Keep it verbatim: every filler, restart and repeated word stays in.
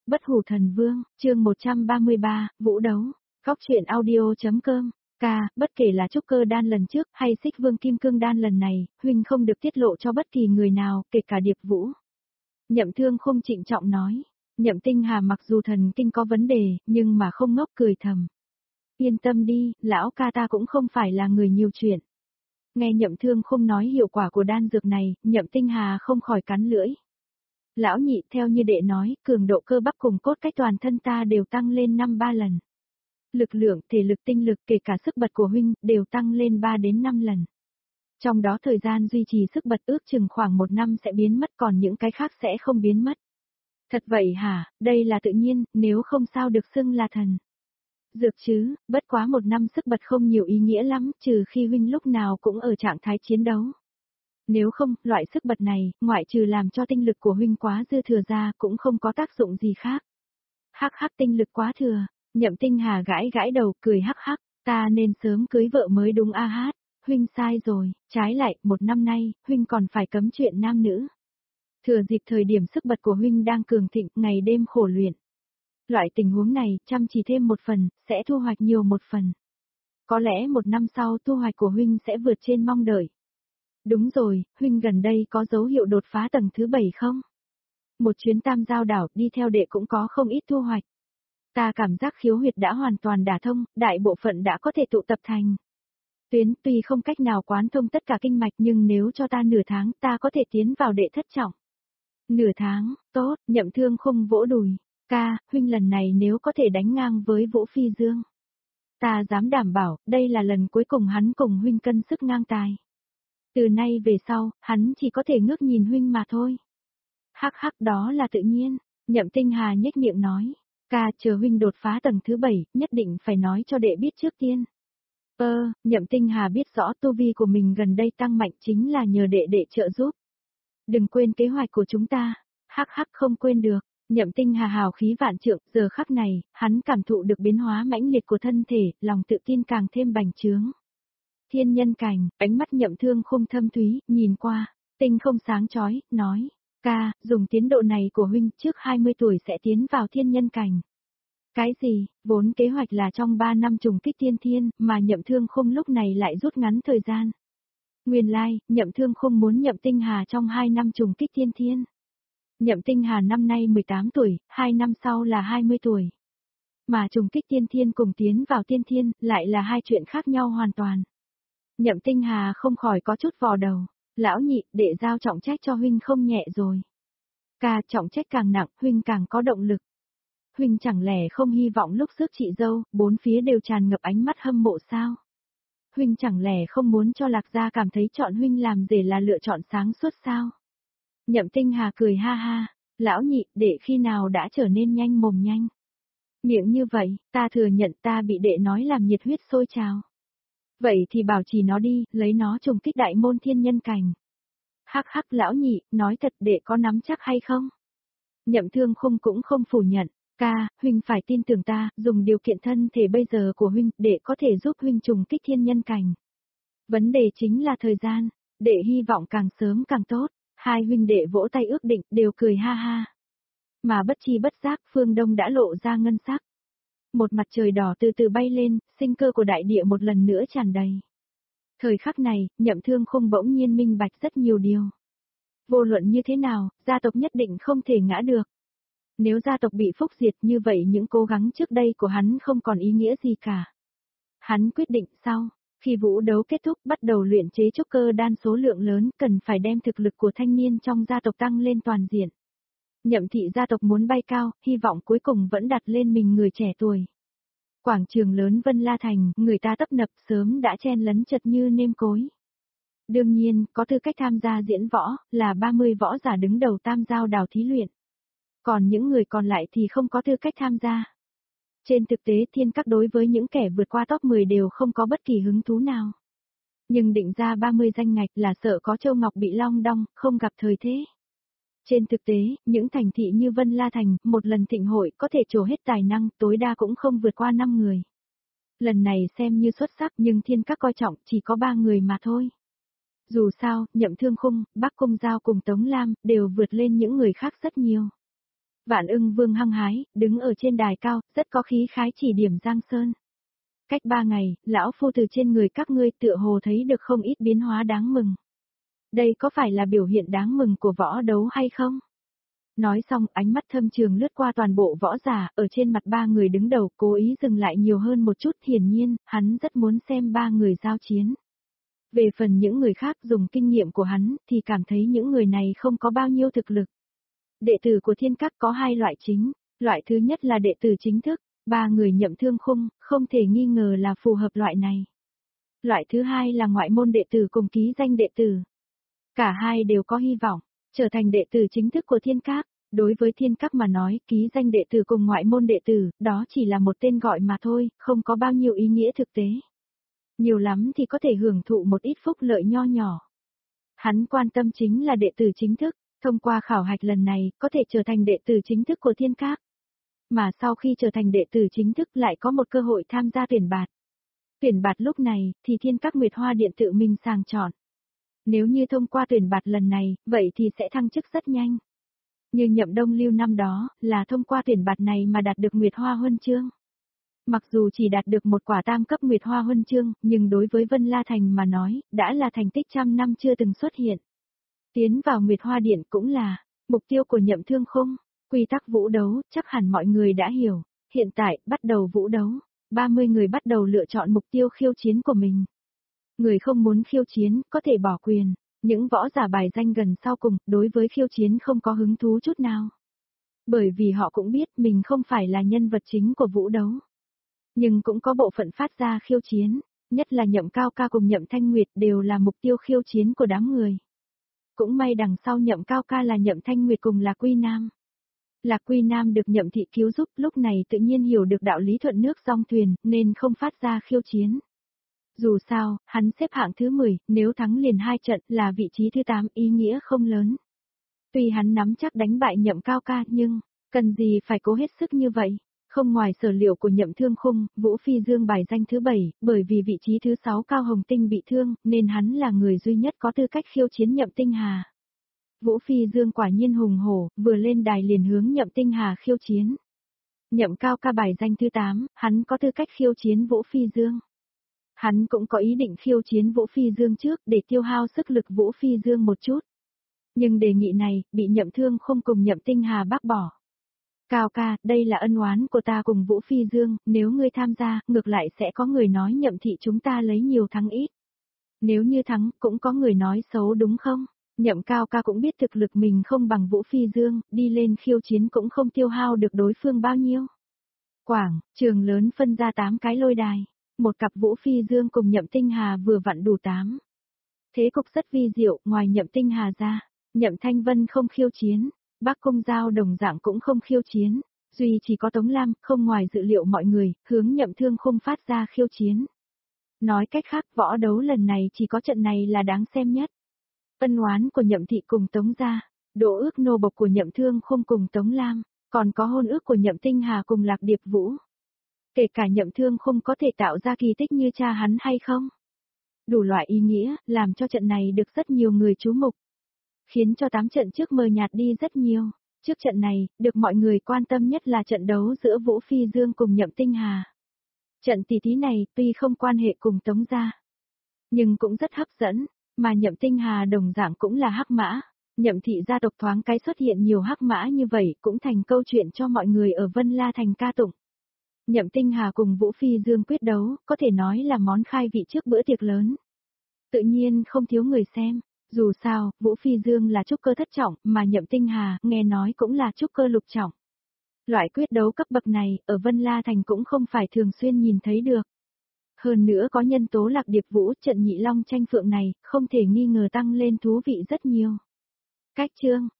Bất hủ thần vương, chương một trăm ba mươi ba, vũ đấu, góc truyện audio.com, ca, bất kể là trúc cơ đan lần trước hay xích vương kim cương đan lần này, huynh không được tiết lộ cho bất kỳ người nào, kể cả Điệp Vũ. Nhậm Thương Khung trịnh trọng nói, Nhậm Tinh Hà mặc dù thần kinh có vấn đề, nhưng mà không ngốc, cười thầm. Yên tâm đi, lão ca ta cũng không phải là người nhiều chuyện. Nghe Nhậm Thương Khung nói hiệu quả của đan dược này, Nhậm Tinh Hà không khỏi cắn lưỡi. Lão nhị, theo như đệ nói, cường độ cơ bắp cùng cốt cách toàn thân ta đều tăng lên năm ba lần. Lực lượng, thể lực, tinh lực, kể cả sức bật của huynh, đều tăng lên ba đến năm lần. Trong đó thời gian duy trì sức bật ước chừng khoảng một năm sẽ biến mất, còn những cái khác sẽ không biến mất. Thật vậy hả, đây là tự nhiên, nếu không sao được xưng là thần. Dược chứ, bất quá một năm sức bật không nhiều ý nghĩa lắm, trừ khi huynh lúc nào cũng ở trạng thái chiến đấu. Nếu không, loại sức bật này, ngoại trừ làm cho tinh lực của huynh quá dư thừa ra, cũng không có tác dụng gì khác. Hắc hắc, tinh lực quá thừa, Nhậm Tinh Hà gãi gãi đầu, cười hắc hắc, ta nên sớm cưới vợ mới đúng a hát, huynh sai rồi, trái lại, một năm nay, huynh còn phải cấm chuyện nam nữ. Thừa dịp thời điểm sức bật của huynh đang cường thịnh, ngày đêm khổ luyện. Loại tình huống này, chăm chỉ thêm một phần, sẽ thu hoạch nhiều một phần. Có lẽ một năm sau thu hoạch của huynh sẽ vượt trên mong đợi. Đúng rồi, huynh gần đây có dấu hiệu đột phá tầng thứ bảy không? Một chuyến tam giao đảo đi theo đệ cũng có không ít thu hoạch. Ta cảm giác khiếu huyệt đã hoàn toàn đả thông, đại bộ phận đã có thể tụ tập thành tuyến, tuy không cách nào quán thông tất cả kinh mạch nhưng nếu cho ta nửa tháng ta có thể tiến vào đệ thất trọng. Nửa tháng, tốt, Nhậm Thương Khung vỗ đùi, ca, huynh lần này nếu có thể đánh ngang với Vũ Phi Dương. Ta dám đảm bảo, đây là lần cuối cùng hắn cùng huynh cân sức ngang tài. Từ nay về sau, hắn chỉ có thể ngước nhìn huynh mà thôi. Hắc hắc, đó là tự nhiên, Nhậm Tinh Hà nhếch miệng nói, ca, chờ huynh đột phá tầng thứ bảy, nhất định phải nói cho đệ biết trước tiên. Ơ, Nhậm Tinh Hà biết rõ tu vi của mình gần đây tăng mạnh chính là nhờ đệ đệ trợ giúp. Đừng quên kế hoạch của chúng ta, hắc hắc không quên được, Nhậm Tinh Hà hào khí vạn trượng, giờ khắc này, hắn cảm thụ được biến hóa mãnh liệt của thân thể, lòng tự tin càng thêm bành trướng. Thiên nhân cảnh, ánh mắt Nhậm Thương Khung thâm thúy, nhìn qua, tinh không sáng chói, nói, ca, dùng tiến độ này của huynh trước hai mươi tuổi sẽ tiến vào thiên nhân cảnh. Cái gì, vốn kế hoạch là trong ba năm trùng kích tiên thiên, mà Nhậm Thương Khung lúc này lại rút ngắn thời gian. Nguyên lai, Nhậm Thương Khung muốn Nhậm Tinh Hà trong hai năm trùng kích tiên thiên. Nhậm Tinh Hà năm nay mười tám tuổi, hai năm sau là hai mươi tuổi. Mà trùng kích tiên thiên cùng tiến vào tiên thiên, lại là hai chuyện khác nhau hoàn toàn. Nhậm Tinh Hà không khỏi có chút vò đầu, lão nhị, đệ giao trọng trách cho huynh không nhẹ rồi. Ca, trọng trách càng nặng, huynh càng có động lực. Huynh chẳng lẽ không hy vọng lúc rước chị dâu, bốn phía đều tràn ngập ánh mắt hâm mộ sao? Huynh chẳng lẽ không muốn cho Lạc Gia cảm thấy chọn huynh làm rể là lựa chọn sáng suốt sao? Nhậm Tinh Hà cười ha ha, lão nhị, đệ khi nào đã trở nên nhanh mồm nhanh. Miệng như vậy, ta thừa nhận ta bị đệ nói làm nhiệt huyết sôi trào. Vậy thì bảo trì nó đi, lấy nó trùng kích đại môn thiên nhân cảnh. Hắc hắc lão nhị, nói thật đệ có nắm chắc hay không? Nhậm Thương Khung cũng không phủ nhận, ca, huynh phải tin tưởng ta, dùng điều kiện thân thể bây giờ của huynh, đệ có thể giúp huynh trùng kích thiên nhân cảnh. Vấn đề chính là thời gian, đệ hy vọng càng sớm càng tốt, hai huynh đệ vỗ tay ước định, đều cười ha ha. Mà bất chi bất giác, phương Đông đã lộ ra ngân sắc. Một mặt trời đỏ từ từ bay lên, sinh cơ của đại địa một lần nữa tràn đầy. Thời khắc này, Nhậm Thương Khung bỗng nhiên minh bạch rất nhiều điều. Vô luận như thế nào, gia tộc nhất định không thể ngã được. Nếu gia tộc bị phúc diệt như vậy những cố gắng trước đây của hắn không còn ý nghĩa gì cả. Hắn quyết định sau, khi vũ đấu kết thúc bắt đầu luyện chế trúc cơ đan số lượng lớn cần phải đem thực lực của thanh niên trong gia tộc tăng lên toàn diện. Nhậm thị gia tộc muốn bay cao, hy vọng cuối cùng vẫn đặt lên mình người trẻ tuổi. Quảng trường lớn Vân La Thành, người ta tấp nập sớm đã chen lấn chật như nêm cối. Đương nhiên, có tư cách tham gia diễn võ, là ba mươi võ giả đứng đầu tam giao đảo thí luyện. Còn những người còn lại thì không có tư cách tham gia. Trên thực tế thiên các đối với những kẻ vượt qua top mười đều không có bất kỳ hứng thú nào. Nhưng định ra ba mươi danh ngạch là sợ có Châu Ngọc bị long đong, không gặp thời thế. Trên thực tế, những thành thị như Vân La Thành, một lần thịnh hội có thể trổ hết tài năng, tối đa cũng không vượt qua năm người. Lần này xem như xuất sắc nhưng thiên các coi trọng chỉ có ba người mà thôi. Dù sao, Nhậm Thương Khung, Bắc Cung Giao cùng Tống Lam, đều vượt lên những người khác rất nhiều. Vạn Ưng Vương hăng hái, đứng ở trên đài cao, rất có khí khái chỉ điểm Giang Sơn. Cách ba ngày, lão phu từ trên người các ngươi tựa hồ thấy được không ít biến hóa đáng mừng. Đây có phải là biểu hiện đáng mừng của võ đấu hay không? Nói xong, ánh mắt thâm trường lướt qua toàn bộ võ giả, ở trên mặt ba người đứng đầu, cố ý dừng lại nhiều hơn một chút, hiển nhiên, hắn rất muốn xem ba người giao chiến. Về phần những người khác dùng kinh nghiệm của hắn, thì cảm thấy những người này không có bao nhiêu thực lực. Đệ tử của Thiên Các có hai loại chính, loại thứ nhất là đệ tử chính thức, ba người Nhậm Thương Khung, không thể nghi ngờ là phù hợp loại này. Loại thứ hai là ngoại môn đệ tử cùng ký danh đệ tử. Cả hai đều có hy vọng, trở thành đệ tử chính thức của Thiên Các. Đối với Thiên Các mà nói, ký danh đệ tử cùng ngoại môn đệ tử, đó chỉ là một tên gọi mà thôi, không có bao nhiêu ý nghĩa thực tế. Nhiều lắm thì có thể hưởng thụ một ít phúc lợi nho nhỏ. Hắn quan tâm chính là đệ tử chính thức, thông qua khảo hạch lần này, có thể trở thành đệ tử chính thức của Thiên Các. Mà sau khi trở thành đệ tử chính thức lại có một cơ hội tham gia tuyển bạt. Tuyển bạt lúc này, thì Thiên Các Nguyệt Hoa Điện tự mình sàng chọn. Nếu như thông qua tuyển bạt lần này, vậy thì sẽ thăng chức rất nhanh. Như Nhậm Đông Lưu năm đó, là thông qua tuyển bạt này mà đạt được Nguyệt Hoa Huân Chương. Mặc dù chỉ đạt được một quả tam cấp Nguyệt Hoa Huân Chương, nhưng đối với Vân La Thành mà nói, đã là thành tích trăm năm chưa từng xuất hiện. Tiến vào Nguyệt Hoa Điện cũng là mục tiêu của Nhậm Thương Khung. Quy tắc vũ đấu, chắc hẳn mọi người đã hiểu. Hiện tại, bắt đầu vũ đấu. ba mươi người bắt đầu lựa chọn mục tiêu khiêu chiến của mình. Người không muốn khiêu chiến, có thể bỏ quyền. Những võ giả bài danh gần sau cùng, đối với khiêu chiến không có hứng thú chút nào. Bởi vì họ cũng biết mình không phải là nhân vật chính của vũ đấu. Nhưng cũng có bộ phận phát ra khiêu chiến, nhất là Nhậm Cao Ca cùng Nhậm Thanh Nguyệt đều là mục tiêu khiêu chiến của đám người. Cũng may đằng sau Nhậm Cao Ca là Nhậm Thanh Nguyệt cùng Lạc Quy Nam. Lạc Quy Nam được Nhậm Thị cứu giúp, lúc này tự nhiên hiểu được đạo lý thuận nước song thuyền, nên không phát ra khiêu chiến. Dù sao, hắn xếp hạng thứ mười, nếu thắng liền hai trận là vị trí thứ tám, ý nghĩa không lớn. Tuy hắn nắm chắc đánh bại Nhậm Cao Ca nhưng, cần gì phải cố hết sức như vậy? Không ngoài sở liệu của Nhậm Thương Khung, Vũ Phi Dương bài danh thứ bảy, bởi vì vị trí thứ sáu Cao Hồng Tinh bị thương, nên hắn là người duy nhất có tư cách khiêu chiến Nhậm Tinh Hà. Vũ Phi Dương quả nhiên hùng hổ, vừa lên đài liền hướng Nhậm Tinh Hà khiêu chiến. Nhậm Cao Ca bài danh thứ tám, hắn có tư cách khiêu chiến Vũ Phi Dương. Hắn cũng có ý định khiêu chiến Vũ Phi Dương trước để tiêu hao sức lực Vũ Phi Dương một chút. Nhưng đề nghị này, bị Nhậm Thương không cùng Nhậm Tinh Hà bác bỏ. Cao ca, đây là ân oán của ta cùng Vũ Phi Dương, nếu ngươi tham gia, ngược lại sẽ có người nói Nhậm thị chúng ta lấy nhiều thắng ít. Nếu như thắng, cũng có người nói xấu đúng không? Nhậm Cao ca cũng biết thực lực mình không bằng Vũ Phi Dương, đi lên khiêu chiến cũng không tiêu hao được đối phương bao nhiêu. Quảng, trường lớn phân ra tám cái lôi đài, một cặp Vũ Phi Dương cùng Nhậm Tinh Hà vừa vặn đủ tám. Thế cục rất vi diệu, ngoài Nhậm Tinh Hà ra, Nhậm Thanh Vân không khiêu chiến. Bắc Cung Giao đồng dạng cũng không khiêu chiến, duy chỉ có Tống Lam, không ngoài dự liệu mọi người, hướng Nhậm Thương không phát ra khiêu chiến. Nói cách khác, võ đấu lần này chỉ có trận này là đáng xem nhất. Ân oán của Nhậm Thị cùng Tống gia, độ ước nô bộc của Nhậm Thương không cùng Tống Lam, còn có hôn ước của Nhậm Tinh Hà cùng Lạc Điệp Vũ. Kể cả Nhậm Thương không có thể tạo ra kỳ tích như cha hắn hay không? Đủ loại ý nghĩa, làm cho trận này được rất nhiều người chú mục. Khiến cho tám trận trước mờ nhạt đi rất nhiều. Trước trận này, được mọi người quan tâm nhất là trận đấu giữa Vũ Phi Dương cùng Nhậm Tinh Hà. Trận tỷ thí này tuy không quan hệ cùng Tống gia, nhưng cũng rất hấp dẫn, mà Nhậm Tinh Hà đồng dạng cũng là hắc mã. Nhậm thị gia tộc thoáng cái xuất hiện nhiều hắc mã như vậy cũng thành câu chuyện cho mọi người ở Vân La Thành ca tụng. Nhậm Tinh Hà cùng Vũ Phi Dương quyết đấu, có thể nói là món khai vị trước bữa tiệc lớn. Tự nhiên không thiếu người xem. Dù sao, Vũ Phi Dương là trúc cơ thất trọng, mà Nhậm Tinh Hà, nghe nói cũng là trúc cơ lục trọng. Loại quyết đấu cấp bậc này, ở Vân La Thành cũng không phải thường xuyên nhìn thấy được. Hơn nữa có nhân tố Lạc Điệp Vũ, trận nhị long tranh phượng này, không thể nghi ngờ tăng lên thú vị rất nhiều. Cách chương,